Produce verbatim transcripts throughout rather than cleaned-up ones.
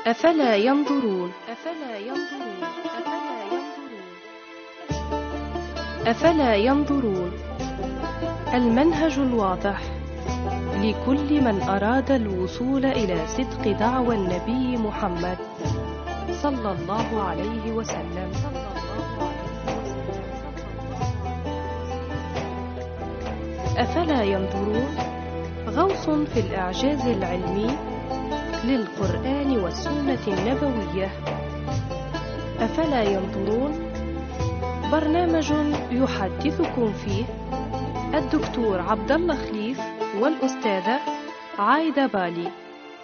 أفلا ينظرون أفلا ينظرون أفلا ينظرون أفلا ينظرون المنهج الواضح لكل من أراد الوصول إلى صدق دعوى النبي محمد صلى الله عليه وسلم. أفلا ينظرون غوص في الإعجاز العلمي للقرآن والسنة النبوية. أفلا ينظرون برنامج يحدثكم فيه الدكتور عبد الله خليف والأستاذة عايدة بالي.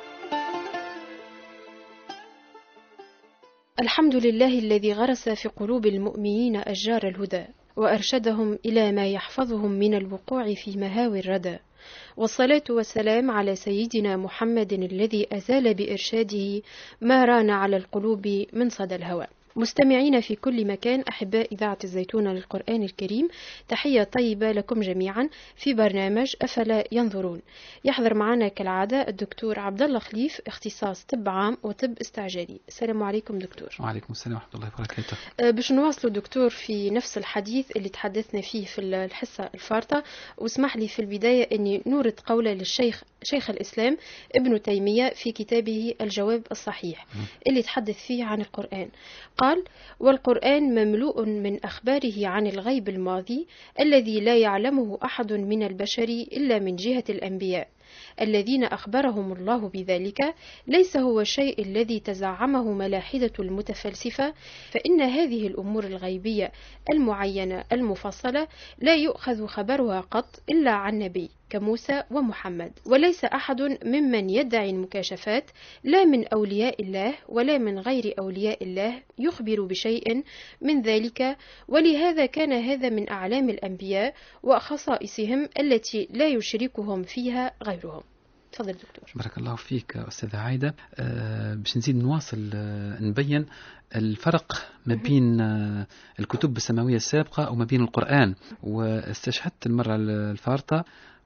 الحمد لله الذي غرس في قلوب المؤمنين أشجار الهدى وأرشدهم إلى ما يحفظهم من الوقوع في مهاوي الردى، والصلاة والسلام على سيدنا محمد الذي أزال بإرشاده ما ران على القلوب من صدى الهوى. مستمعين في كل مكان، أحباء إذاعة الزيتون للقرآن الكريم، تحية طيبة لكم جميعا في برنامج أفلا ينظرون. يحضر معنا كالعادة الدكتور عبد الله خليف، اختصاص طب عام وطب استعجالي. السلام عليكم دكتور. وعليكم السلام ورحمة الله وبركاته. باش نواصلوا دكتور في نفس الحديث اللي تحدثنا فيه في الحصة الفارطة، واسمح لي في البداية أني نورد قولة للشيخ شيخ الإسلام ابن تيمية في كتابه الجواب الصحيح اللي تحدث فيه عن القرآن. قال: والقرآن مملوء من أخباره عن الغيب الماضي الذي لا يعلمه أحد من البشر إلا من جهة الأنبياء الذين أخبرهم الله بذلك، ليس هو الشيء الذي تزعمه ملاحدة المتفلسفة، فإن هذه الأمور الغيبية المعينة المفصلة لا يؤخذ خبرها قط إلا عن نبي كموسى ومحمد، وليس أحد ممن يدعي المكاشفات لا من أولياء الله ولا من غير أولياء الله يخبر بشيء من ذلك، ولهذا كان هذا من أعلام الأنبياء وخصائصهم التي لا يشركهم فيها غيرهم. تفضل دكتور. بارك الله فيك أستاذة عايدة. أه باش نزيد نواصل أه نبين الفرق ما بين أه الكتب السماوية السابقة وما بين القرآن. واستشهدت المرة الفارطة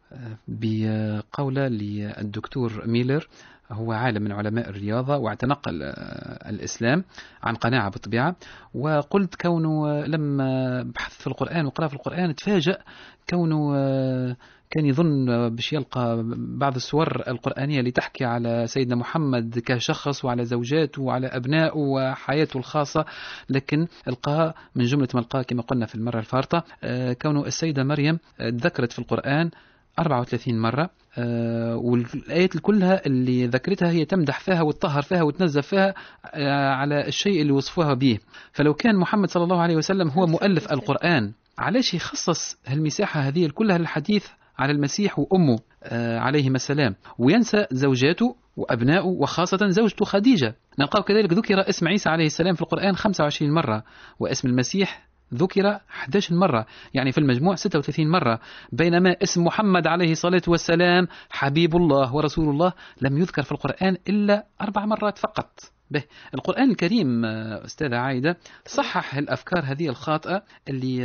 بقولة للدكتور ميلر، هو عالم من علماء الرياضة واعتنق الإسلام عن قناعة بالطبيعة، وقلت كونه لما بحث في القرآن وقرأ في القرآن تفاجأ كونه كان يظن باش يلقى بعض السور القرآنية اللي تحكي على سيدنا محمد كشخص وعلى زوجاته وعلى أبنائه وحياته الخاصة، لكن القاها من جملة ما القاها كما قلنا في المرة الفارطة كونه السيدة مريم ذكرت في القرآن أربعة وثلاثين مرة، آه والآيات كلها اللي ذكرتها هي تمدح فيها وتطهر فيها وتنزف فيها آه على الشيء اللي وصفوها به. فلو كان محمد صلى الله عليه وسلم هو مؤلف القرآن، علاش يخصص المساحة هذه كلها للحديث على المسيح وأمه آه عليهما السلام، وينسى زوجاته وأبنائه وخاصة زوجته خديجة؟ نلقاه كذلك ذكر اسم عيسى عليه السلام في القرآن خمسة وعشرين مرة، واسم المسيح ذكر أحد عشر مرة، يعني في المجموع ستة وثلاثين مرة، بينما اسم محمد عليه الصلاة والسلام حبيب الله ورسول الله لم يذكر في القرآن إلا أربع مرات فقط. به القرآن الكريم أستاذة عايدة صحح الأفكار هذه الخاطئة اللي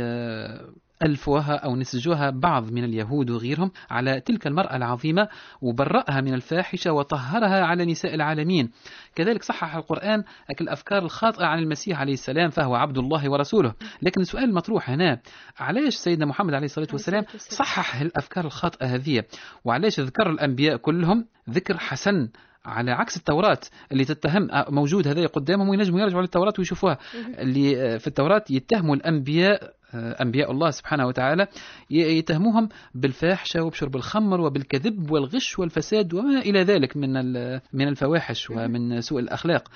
ألفوها أو نسجوها بعض من اليهود وغيرهم على تلك المرأة العظيمة، وبرأها من الفاحشة وطهرها على نساء العالمين. كذلك صحح القرآن الأفكار الخاطئة عن المسيح عليه السلام فهو عبد الله ورسوله. لكن السؤال المطروح هنا، علاش سيدنا محمد عليه الصلاة والسلام صحح الأفكار الخاطئة هذه، وعلاش ذكر الأنبياء كلهم ذكر حسن على عكس التوراة اللي تتهم موجود هذا قدامهم وينجموا يرجعوا للتوراة ويشوفوها، اللي في التوراة يتهموا الأنبياء أنبياء الله سبحانه وتعالى يتهموهم بالفاحشة وبشرب الخمر وبالكذب والغش والفساد وما إلى ذلك من من الفواحش ومن سوء الأخلاق.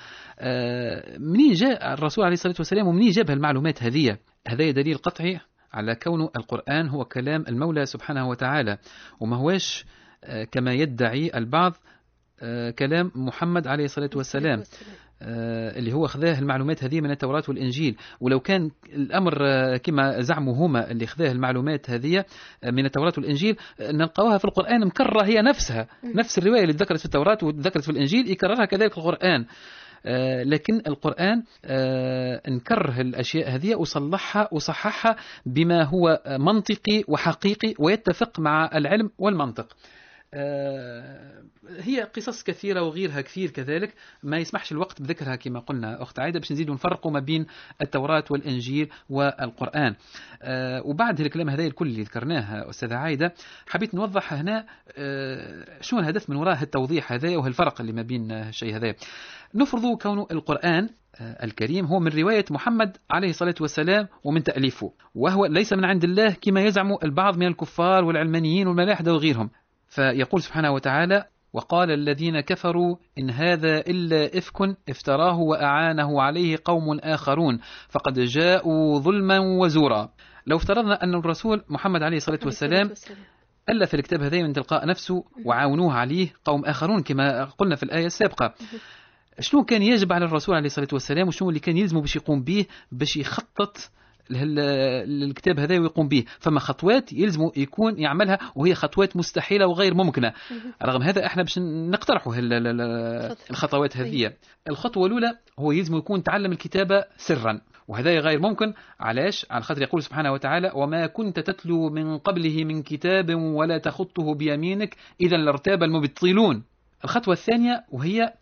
منين جاء الرسول عليه الصلاة والسلام ومنين جاب المعلومات هذه؟ هذا دليل قطعي على كون القرآن هو كلام المولى سبحانه وتعالى، وما هواش كما يدعي البعض كلام محمد عليه الصلاة والسلام اللي هو خذاه المعلومات هذه من التوراة والإنجيل. ولو كان الأمر كما زعموا هما اللي خذاه المعلومات هذه من التوراة والإنجيل، نلقاها في القرآن مكررة هي نفسها، نفس الرواية اللي ذكرت في التوراة وذكرت في الإنجيل يكررها كذلك القرآن. آه لكن القرآن آه انكره الأشياء هذه وصلحها وصححها بما هو منطقي وحقيقي ويتفق مع العلم والمنطق. هي قصص كثيرة وغيرها كثير كذلك، ما يسمحش الوقت بذكرها كما قلنا أخت عايدة، باش نزيد نفرقوا ما بين التوراة والإنجيل والقرآن. وبعد الكلام هذا الكل اللي ذكرناه أستاذة عايدة، حبيت نوضح هنا شنو الهدف من وراء التوضيح هذا وهالفرق اللي ما بين الشيء هذا. نفرض كون القرآن الكريم هو من رواية محمد عليه الصلاة والسلام ومن تأليفه، وهو ليس من عند الله كما يزعم البعض من الكفار والعلمانيين والملاحدة وغيرهم. فيقول سبحانه وتعالى: وقال الذين كفروا إن هذا إلا إفك افتراه وأعانه عليه قوم آخرون فقد جاءوا ظلما وزورا. لو افترضنا أن الرسول محمد عليه الصلاة والسلام ألف الكتاب هذا من تلقاء نفسه وعاونوه عليه قوم آخرون كما قلنا في الآية السابقة، شنو كان يجب على الرسول عليه الصلاة والسلام وشنو اللي كان يلزمه باش يقوم به باش يخطط الكتاب هذا ويقوم به؟ فما خطوات يلزمه يكون يعملها وهي خطوات مستحيلة وغير ممكنة. رغم هذا احنا باش نقترحوا الخطوات هذه. الخطوة الأولى هو يلزم يكون تعلم الكتابة سرا، وهذا غير ممكن. علاش؟ على خاطر يقول سبحانه وتعالى: وما كنت تتلو من قبله من كتاب ولا تخطه بيمينك إذا لارتاب المبطلون. الخطوة الثانية وهي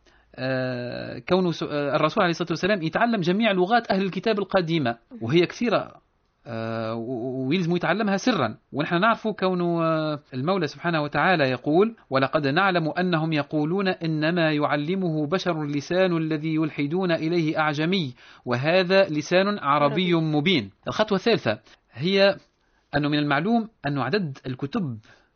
كون الرسول عليه الصلاة والسلام يتعلم جميع لغات أهل الكتاب القديمة، وهي كثيرة ويلزم يتعلمها سرا. ونحن نعرف كون المولى سبحانه وتعالى يقول: ولقد نعلم أنهم يقولون إنما يعلمه بشر لسان الذي يلحدون إليه أعجمي وهذا لسان عربي مبين. الخطوة الثالثة هي أنه من المعلوم أن عدد الكتب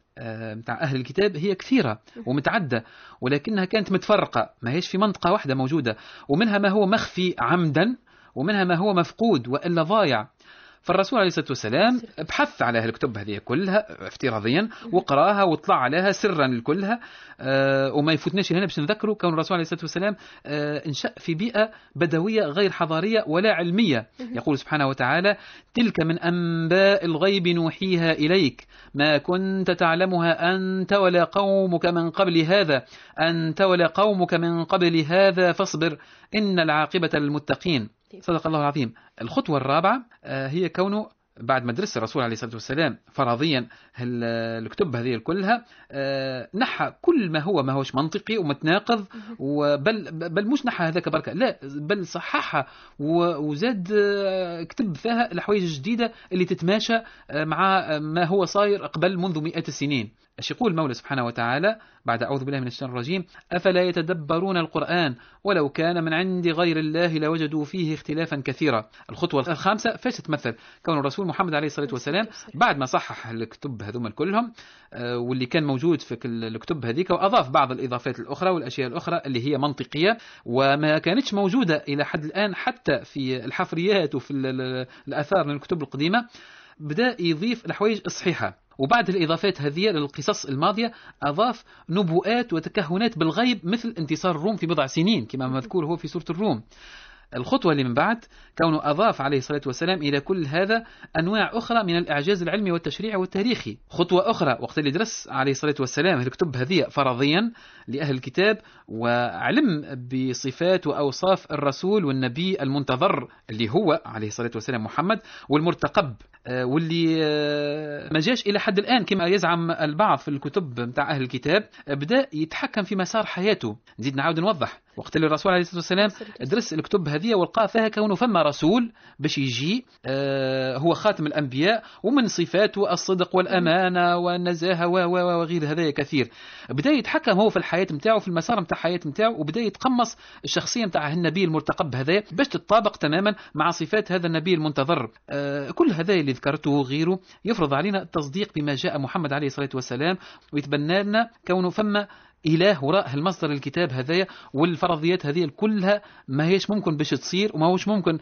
متاع أهل الكتاب هي كثيرة ومتعدة، ولكنها كانت متفرقة، ما هيش في منطقة واحدة موجودة، ومنها ما هو مخفي عمدا ومنها ما هو مفقود وإلا ضايع. فالرسول عليه الصلاة والسلام بحث على هالكتب هذه كلها افتراضيا وقراها وطلع عليها سرا لكلها. أه وما يفوتناش هنا باش نذكروا كون الرسول عليه الصلاة والسلام أه انشأ في بيئة بدوية غير حضارية ولا علمية. يقول سبحانه وتعالى: تلك من أنباء الغيب نوحيها إليك ما كنت تعلمها أنت ولا قومك من قبل هذا أنت ولا قومك من قبل هذا فاصبر إن العاقبة للمتقين. صدق الله العظيم. الخطوة الرابعة هي كونه بعد ما درس الرسول عليه الصلاة والسلام فرضيا الكتب هذه كلها، نحى كل ما هو ما هوش منطقي ومتناقض، وبل بل مش نحى هذاك بركة، لا بل صححها وزاد كتب فيها الحوايج الجديدة اللي تتماشى مع ما هو صاير قبل منذ مئات السنين. ايش يقول المولى سبحانه وتعالى بعد أعوذ بالله من الشيطان الرجيم: أفلا يتدبرون القرآن ولو كان من عند غير الله لوجدوا فيه اختلافا كثيرا. الخطوة الخامسة فاش تتمثل كون الرسول محمد عليه الصلاة والسلام بعد ما صحح الكتب هذوما كلهم واللي كان موجود في الكتب هذيك، وأضاف بعض الإضافات الأخرى والأشياء الأخرى اللي هي منطقية وما كانتش موجودة إلى حد الآن حتى في الحفريات وفي الآثار من الكتب القديمة، بدأ يضيف الحوايج الصحيحة. وبعد الإضافات هذه للقصص الماضية أضاف نبوءات وتكهنات بالغيب مثل انتصار الروم في بضع سنين كما مذكور هو في سورة الروم. الخطوة اللي من بعد كونه أضاف عليه الصلاة والسلام إلى كل هذا أنواع أخرى من الإعجاز العلمي والتشريعي والتاريخي. خطوة أخرى وقت اللي درس عليه الصلاة والسلام الكتب هذه فرضيا لأهل الكتاب وعلم بصفات وأوصاف الرسول والنبي المنتظر اللي هو عليه الصلاة والسلام محمد والمرتقب واللي ما جاش إلى حد الآن كما يزعم البعض في الكتب متاع أهل الكتاب، بدأ يتحكم في مسار حياته. نزيد نعاود نوضح وقت اللي الرسول عليه الصلاة والسلام درس الكتب هذه ولقى فيها كونه فما رسول باش يجي هو خاتم الأنبياء ومن صفاته الصدق والأمانة والنزاهة وغير هذا كثير. بدأ يتحكم هو في الحياة متاعه في المسار متاع الحياة متاعه، وبدأ يتقمص الشخصية متاع النبي المرتقب هذا باش تتطابق تماما مع صفات هذا النبي المنتظر. كل هذا اللي ذكرته وغيره يفرض علينا التصديق بما جاء محمد عليه الصلاة والسلام، ويتبنى لنا كونه فما إله وراء المصدر الكتاب هذايا، والفرضيات هذه كلها ما هيش ممكن باش تصير وما هوش ممكن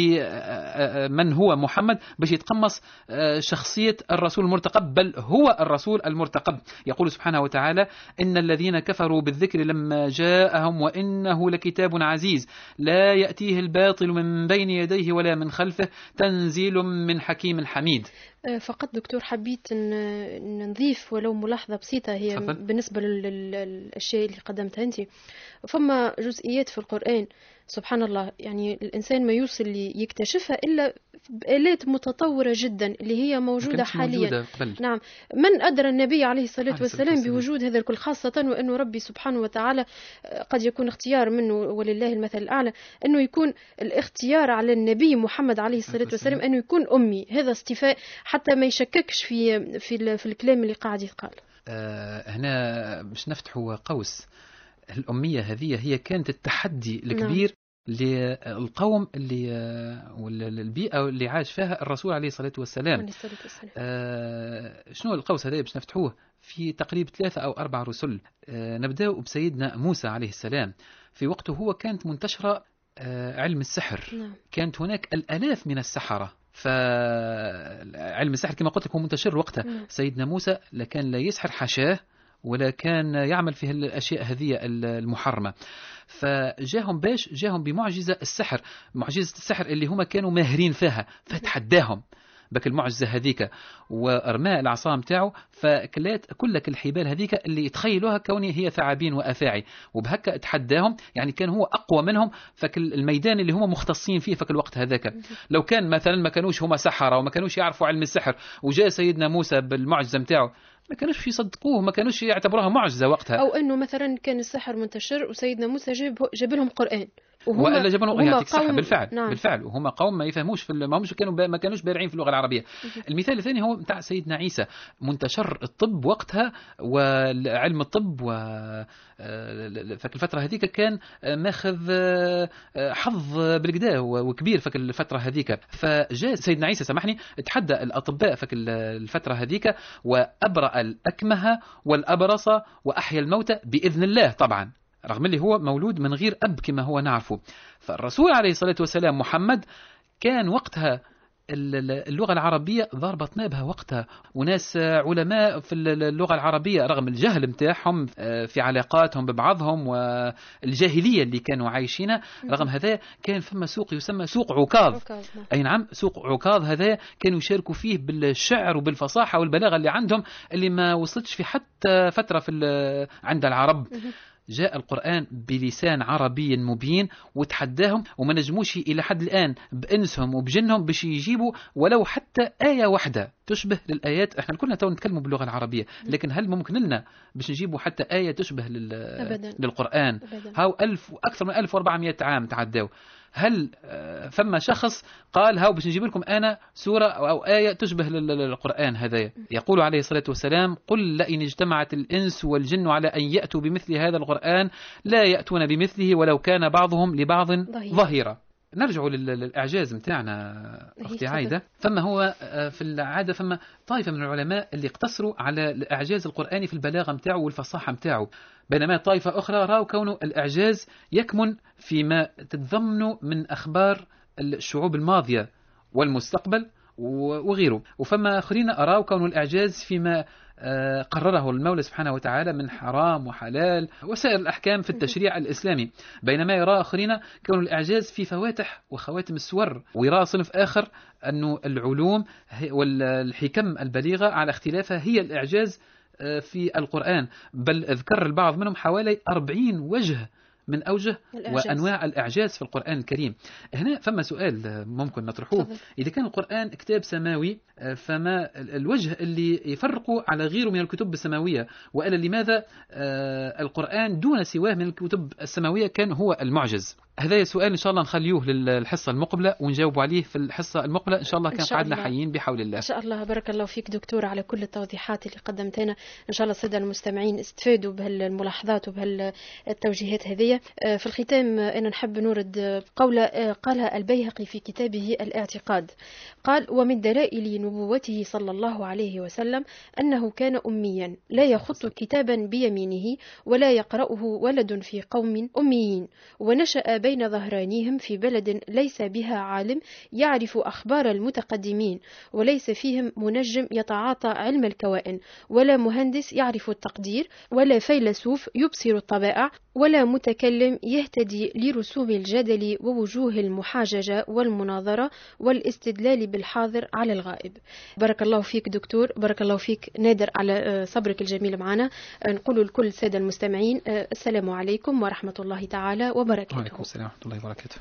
لمن هو محمد باش يتقمص شخصية الرسول المرتقب، بل هو الرسول المرتقب. يقول سبحانه وتعالى: إن الذين كفروا بالذكر لما جاءهم وإنه لكتاب عزيز لا يأتيه الباطل من بين يديه ولا من خلفه تنزيل من حكيم حميد. فقط دكتور حبيت نضيف ولو ملاحظة بسيطة هي فضل. بالنسبة للأشياء اللي قدمتها أنت، فما جزئيات في القرآن سبحان الله، يعني الإنسان ما يوصل يكتشفها إلا بآلات متطورة جدا اللي هي موجودة حاليا. موجودة قبل. نعم، من أدرى النبي عليه الصلاة عليه والسلام والسلام. بوجود هذا الكل، خاصة وأنه ربي سبحانه وتعالى قد يكون اختيار منه ولله المثل الأعلى أنه يكون الاختيار على النبي محمد عليه الصلاة والسلام أنه يكون أمي. هذا اصطفاء حتى ما يشككش في في, في الكلام اللي قاعد يتقال. آه هنا باش نفتحوا قوس. الأمية هذه هي كانت التحدي الكبير نعم. للقوم اللي والبيئة اللي عاش فيها الرسول عليه الصلاة والسلام. آه شنو القوس هذا باش نفتحوه في تقريبا ثلاثة أو أربع رسل. آه نبدأ بسيدنا موسى عليه السلام. في وقته هو كانت منتشرة آه علم السحر نعم. كانت هناك الآلاف من السحرة، فعلم السحر كما قلت لكم منتشر وقتها نعم. سيدنا موسى لكان لا يسحر حشاه ولا كان يعمل في الأشياء هذه المحرمة، فجاهم باش جاهم بمعجزة السحر، معجزة السحر اللي هم كانوا ماهرين فيها، فتحداهم بك المعجزة هذيك وأرماء العصا متاعه، فكلات كلك الحبال هذيك اللي يتخيلوها كوني هي ثعابين وأفاعي، وبهكا تحداهم. يعني كان هو أقوى منهم فك الميدان اللي هم مختصين فيه فك الوقت هذاك. لو كان مثلا ما كانوش هم سحرة وما كانوش يعرفوا علم السحر وجاء سيدنا موسى بالمعجزة متاعه ما كانوش يصدقوه، ما كانوش يعتبروها معجزة وقتها. أو أنه مثلا كان السحر منتشر وسيدنا موسى جاب جاب لهم قرآن وإلا جابوا يعطيك صحة. قوم... بالفعل نعم. بالفعل وهم قوم ما يفهموش في ما همش كانوا ما كانوش بارعين في اللغة العربية. المثال الثاني هو بتاع سيدنا عيسى، منتشر الطب وقتها وعلم الطب، و فك الفترة هذيك كان ماخذ حظ بالكدا وكبير فك الفترة هذيك. فجاء سيدنا عيسى سامحني تحدى الأطباء فك الفترة هذيك وأبرأ الأكمه والأبرص وأحيا الموتى بإذن الله طبعا، رغم اللي هو مولود من غير أب كما هو نعرفه. فالرسول عليه الصلاة والسلام محمد كان وقتها اللغة العربية ضربت بها وقتها، وناس علماء في اللغة العربية رغم الجهل متاعهم في علاقاتهم ببعضهم والجاهلية اللي كانوا عايشينها، رغم هذا كان فما سوق يسمى سوق عكاظ. أي نعم، سوق عكاظ هذا كانوا يشاركوا فيه بالشعر وبالفصاحة والبلاغة اللي عندهم اللي ما وصلتش في حتى فترة في عند العرب. جاء القرآن بلسان عربي مبين وتحداهم وما نجموش إلى حد الآن بأنسهم وبجنهم باش يجيبوا ولو حتى آية واحدة تشبه للآيات. احنا كلنا تو نتكلموا باللغة العربية، لكن هل ممكن لنا باش نجيبوا حتى آية تشبه لل... للقرآن؟ أبداً. هاو ألف أكثر من ألف وأربعمائة عام تعداوا. هل فما شخص قال هاو باش نجيب لكم أنا سورة أو آية تشبه للقرآن هذا؟ يقول عليه الصلاة والسلام: قل لئن اجتمعت الإنس والجن على أن يأتوا بمثل هذا القرآن لا يأتون بمثله ولو كان بعضهم لبعض ظهيرا. نرجع للإعجاز متاعنا أختي عايدة. فما هو في العادة فما طائفة من العلماء اللي اقتصروا على الإعجاز القرآني في البلاغة متاعه والفصاحة متاعه، بينما طائفة أخرى رأوا كونه الإعجاز يكمن فيما تتضمن من أخبار الشعوب الماضية والمستقبل وغيره، وفما آخرين أروا كون الإعجاز فيما قرره المولى سبحانه وتعالى من حرام وحلال وسائر الأحكام في التشريع الإسلامي، بينما يرى آخرين كون الإعجاز في فواتح وخواتم السور، ويرى صنف آخر أنه العلوم والحكم البليغة على اختلافها هي الإعجاز في القرآن، بل اذكر البعض منهم حوالي أربعين وجه من أوجه الإعجاز. وأنواع الإعجاز في القرآن الكريم. هنا فما سؤال ممكن نطرحوه: فضل. إذا كان القرآن كتاب سماوي فما الوجه اللي يفرقه على غيره من الكتب السماوية، وإلا لماذا القرآن دون سواه من الكتب السماوية كان هو المعجز؟ هذا سؤال إن شاء الله نخليه للحصة المقبلة ونجاوب عليه في الحصة المقبلة إن شاء الله. كان قعدنا حيين بحول الله. إن شاء الله. بارك الله فيك دكتور على كل التوضيحات اللي قدمتنا. إن شاء الله السادة المستمعين استفادوا بهالملاحظات وبهالتوجيهات هذه. في الختام أنا نحب نورد قولة قالها البيهقي في كتابه الاعتقاد، قال: ومن دلائل نبوته صلى الله عليه وسلم أنه كان أميا لا يخط كتابا بيمينه ولا يقرأه ولد في قوم أميين، ونشأ بين ظهرانيهم في بلد ليس بها عالم يعرف أخبار المتقدمين، وليس فيهم منجم يتعاطى علم الكوائن، ولا مهندس يعرف التقدير، ولا فيلسوف يبصر الطبائع، ولا متكلم يهتدي لرسوم الجدل ووجوه المحاججة والمناظرة والاستدلال بالحاضر على الغائب. بارك الله فيك دكتور، بارك الله فيك نادر على صبرك الجميل معنا. نقول لكل السادة المستمعين السلام عليكم ورحمة الله تعالى وبركاته. السلام ورحمة الله وبركاته.